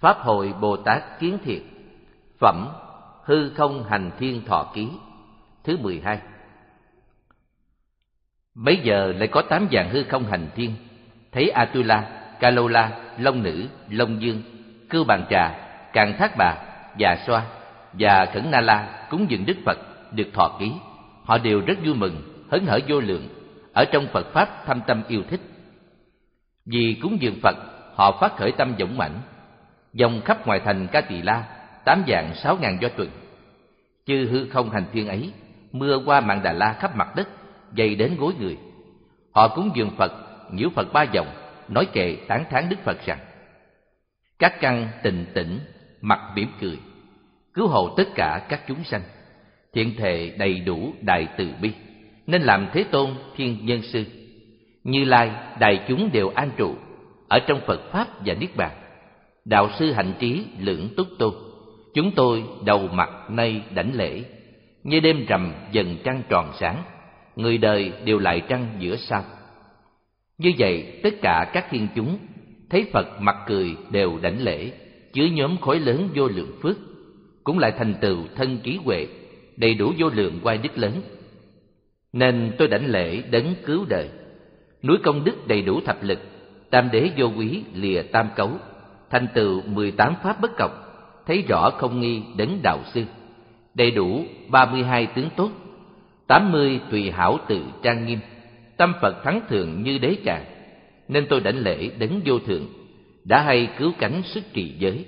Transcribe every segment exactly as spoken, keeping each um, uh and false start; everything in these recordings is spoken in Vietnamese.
Pháp hội Bồ Tát Kiến Thiệt. Phẩm Hư Không Hành Thiên Thọ Ký thứ mười hai. Bấy giờ lại có tám dạng hư không hành thiên, thấy Atula, Kalola, Long Nữ, Long Dương, Cưu Bàn Trà, Càn Thác Bà, Già Xoa và Khẩn Na La cúng dường Đức Phật được thọ ký. Họ đều rất vui mừng, hớn hở vô lượng, ở trong Phật Pháp thâm tâm yêu thích. Vì cúng dường Phật, họ phát khởi tâm dũng mãnh, dòng khắp ngoài thành Ca Tỳ La, tám vạn sáu ngàn do tuần. Chư hư không hành thiên ấy mưa qua Mạn Đà La khắp mặt đất, dày đến gối người. Họ cúng dường Phật, nhiễu Phật ba vòng, nói kệ tán thán Đức Phật rằng: các căn tịnh tĩnh, mặt mỉm cười, cứu hộ tất cả các chúng sanh, thiện thệ đầy đủ đại từ bi, nên làm Thế Tôn Thiên Nhân Sư. Như Lai đại chúng đều an trụ ở trong Phật Pháp và Niết Bàn. Đạo sư hạnh trí lưỡng túc tô, chúng tôi đầu mặt nay đảnh lễ. Như đêm rằm dần trăng tròn sáng, người đời đều lại trăng giữa sao. Như vậy tất cả các thiên chúng thấy Phật mặt cười đều đảnh lễ, chứa nhóm khối lớn vô lượng phước, cũng lại thành tựu thân trí huệ, đầy đủ vô lượng oai đức lớn. Nên tôi đảnh lễ đấng cứu đời, núi công đức đầy đủ thập lực, tam đế vô quý lìa tam cấu, thành tựu mười tám pháp bất cộng, thấy rõ không nghi đấng đạo sư, đầy đủ ba mươi hai tướng tốt, tám mươi tùy hảo tự trang nghiêm, tâm Phật thắng thường như đế tràng. Nên tôi đảnh lễ đấng vô thượng, đã hay cứu cánh sức trì giới.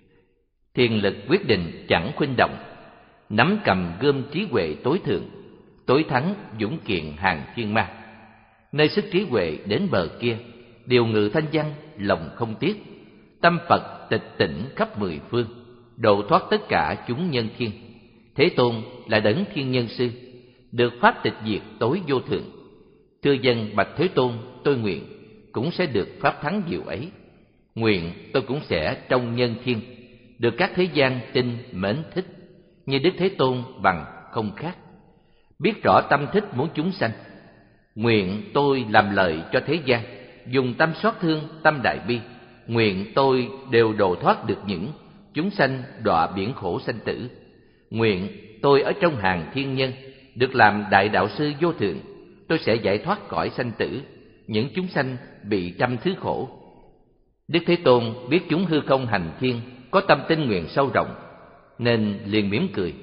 Thiền lực quyết định chẳng khuynh động, nắm cầm gươm trí huệ tối thượng, tối thắng dũng kiện hàng thiên ma. Nơi sức trí huệ đến bờ kia, điều ngự thanh văn lòng không tiếc, tâm Phật tịch tỉnh khắp mười phương, độ thoát tất cả chúng nhân thiên. Thế Tôn là đấng Thiên Nhân Sư, được pháp tịch diệt tối vô thượng. Thưa dân bạch Thế Tôn, tôi nguyện cũng sẽ được pháp thắng diệu ấy. Nguyện tôi cũng sẽ trong nhân thiên, được các thế gian tin mến thích, như Đức Thế Tôn bằng không khác. Biết rõ tâm thích muốn chúng sanh, nguyện tôi làm lợi cho thế gian, dùng tâm xót thương tâm đại bi. Nguyện tôi đều độ thoát được những chúng sanh đọa biển khổ sanh tử. Nguyện tôi ở trong hàng thiên nhân, được làm đại đạo sư vô thượng. Tôi sẽ giải thoát cõi sanh tử, những chúng sanh bị trăm thứ khổ. Đức Thế Tôn biết chúng hư không hành thiên có tâm tinh nguyện sâu rộng, nên liền mỉm cười.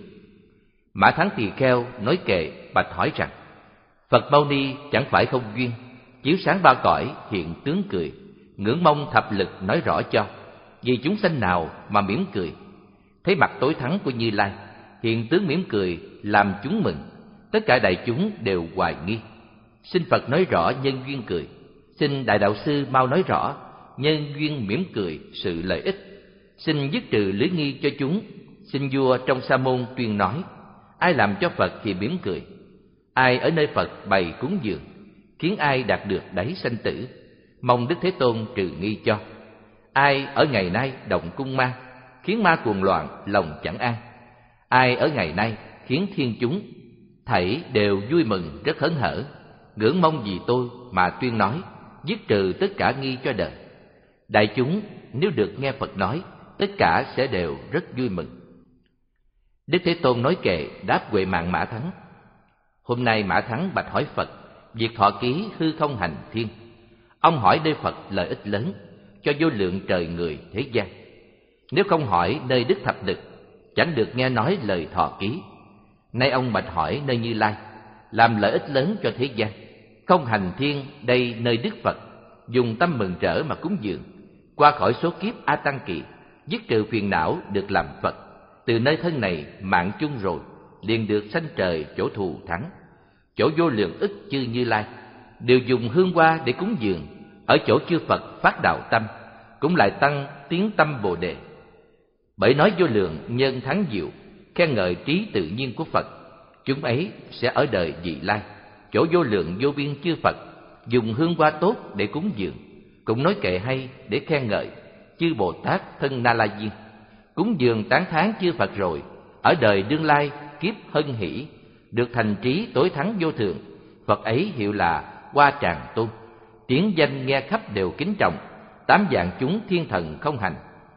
Mã Thắng Tỳ Kheo nói kệ bạch hỏi rằng: Phật Mâu Ni chẳng phải không duyên, chiếu sáng ba cõi hiện tướng cười, ngưỡng mong thập lực nói rõ cho, vì chúng sanh nào mà mỉm cười. Thấy mặt tối thắng của Như Lai, hiện tướng mỉm cười làm chúng mừng, tất cả đại chúng đều hoài nghi. Xin Phật nói rõ nhân duyên cười, xin Đại Đạo Sư mau nói rõ nhân duyên mỉm cười sự lợi ích. Xin dứt trừ lưỡi nghi cho chúng. Xin vua trong Sa môn tuyên nói: ai làm cho Phật thì mỉm cười? Ai ở nơi Phật bày cúng dường, khiến ai đạt được đáy sanh tử? Mong Đức Thế Tôn trừ nghi cho. Ai ở ngày nay động cung ma, khiến ma cuồng loạn lòng chẳng an? Ai ở ngày nay khiến thiên chúng thảy đều vui mừng rất hớn hở, ngưỡng mong vì tôi mà tuyên nói, dứt trừ tất cả nghi cho đời. Đại chúng nếu được nghe Phật nói, tất cả sẽ đều rất vui mừng. Đức Thế Tôn nói kệ đáp Huệ Mạng Mã Thắng: hôm nay Mã Thắng bạch hỏi Phật việc thọ ký hư không hành thiên. Ông hỏi nơi Phật lợi ích lớn cho vô lượng trời người thế gian. Nếu không hỏi nơi Đức Thập Lực, chẳng được nghe nói lời thọ ký. Nay ông bạch hỏi nơi Như Lai, làm lợi ích lớn cho thế gian. Không hành thiên đây nơi Đức Phật, dùng tâm mừng rỡ mà cúng dường, qua khỏi số kiếp A Tăng Kỳ, dứt trừ phiền não được làm Phật. Từ nơi thân này mạng chung rồi, liền được sanh trời chỗ thù thắng, chỗ vô lượng ức chư Như Lai, đều dùng hương hoa để cúng dường. Ở chỗ chư Phật phát đạo tâm, cũng lại tăng tiếng tâm Bồ Đề. Bởi nói vô lượng nhân thắng diệu, khen ngợi trí tự nhiên của Phật, chúng ấy sẽ ở đời vị lai, chỗ vô lượng vô biên chư Phật, dùng hương hoa tốt để cúng dường, cũng nói kệ hay để khen ngợi chư Bồ Tát thân Na La Diên. Cúng dường tán thán chư Phật rồi, ở đời đương lai kiếp hân hỷ, được thành trí tối thắng vô thượng. Phật ấy hiệu là Hoa Tràng Tôn, tiếng danh nghe khắp đều kính trọng, tám vạn chúng thiên thần không hành.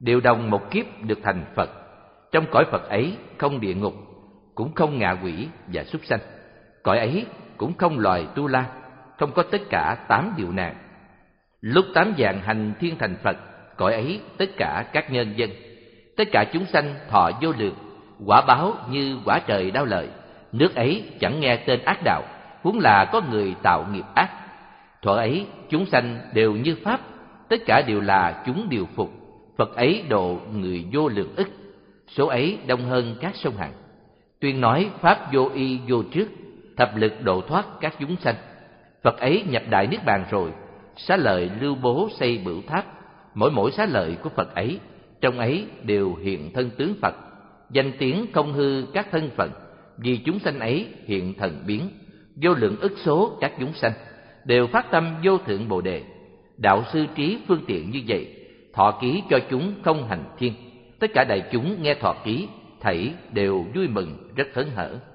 đều đồng một kiếp được thành Phật. Trong cõi Phật ấy không địa ngục, cũng không ngạ quỷ và súc sanh. Cõi ấy cũng không loài tu la, không có tất cả tám điều nạn. Lúc tám dạng hành thiên thành Phật, cõi ấy tất cả các nhân dân, tất cả chúng sanh thọ vô lượng, quả báo như quả trời đao lợi. Nước ấy chẳng nghe tên ác đạo, huống là có người tạo nghiệp ác. Thuở ấy chúng sanh đều như pháp, tất cả đều là chúng điều phục. Phật ấy độ người vô lượng ức, số ấy đông hơn các sông Hằng. Tuyên nói pháp vô y vô trước, thập lực độ thoát các chúng sanh. Phật ấy nhập đại niết bàn rồi, xá lợi lưu bố xây bửu tháp. Mỗi mỗi xá lợi của Phật ấy, trong ấy đều hiện thân tướng Phật. Danh tiếng không hư các thân phận, vì chúng sanh ấy hiện thần biến. Vô lượng ức số các chúng sanh đều phát tâm vô thượng bồ đề. Đạo sư trí phương tiện như vậy, thọ ký cho chúng không hành thiên. Tất cả đại chúng nghe thọ ký, thảy đều vui mừng rất hớn hở.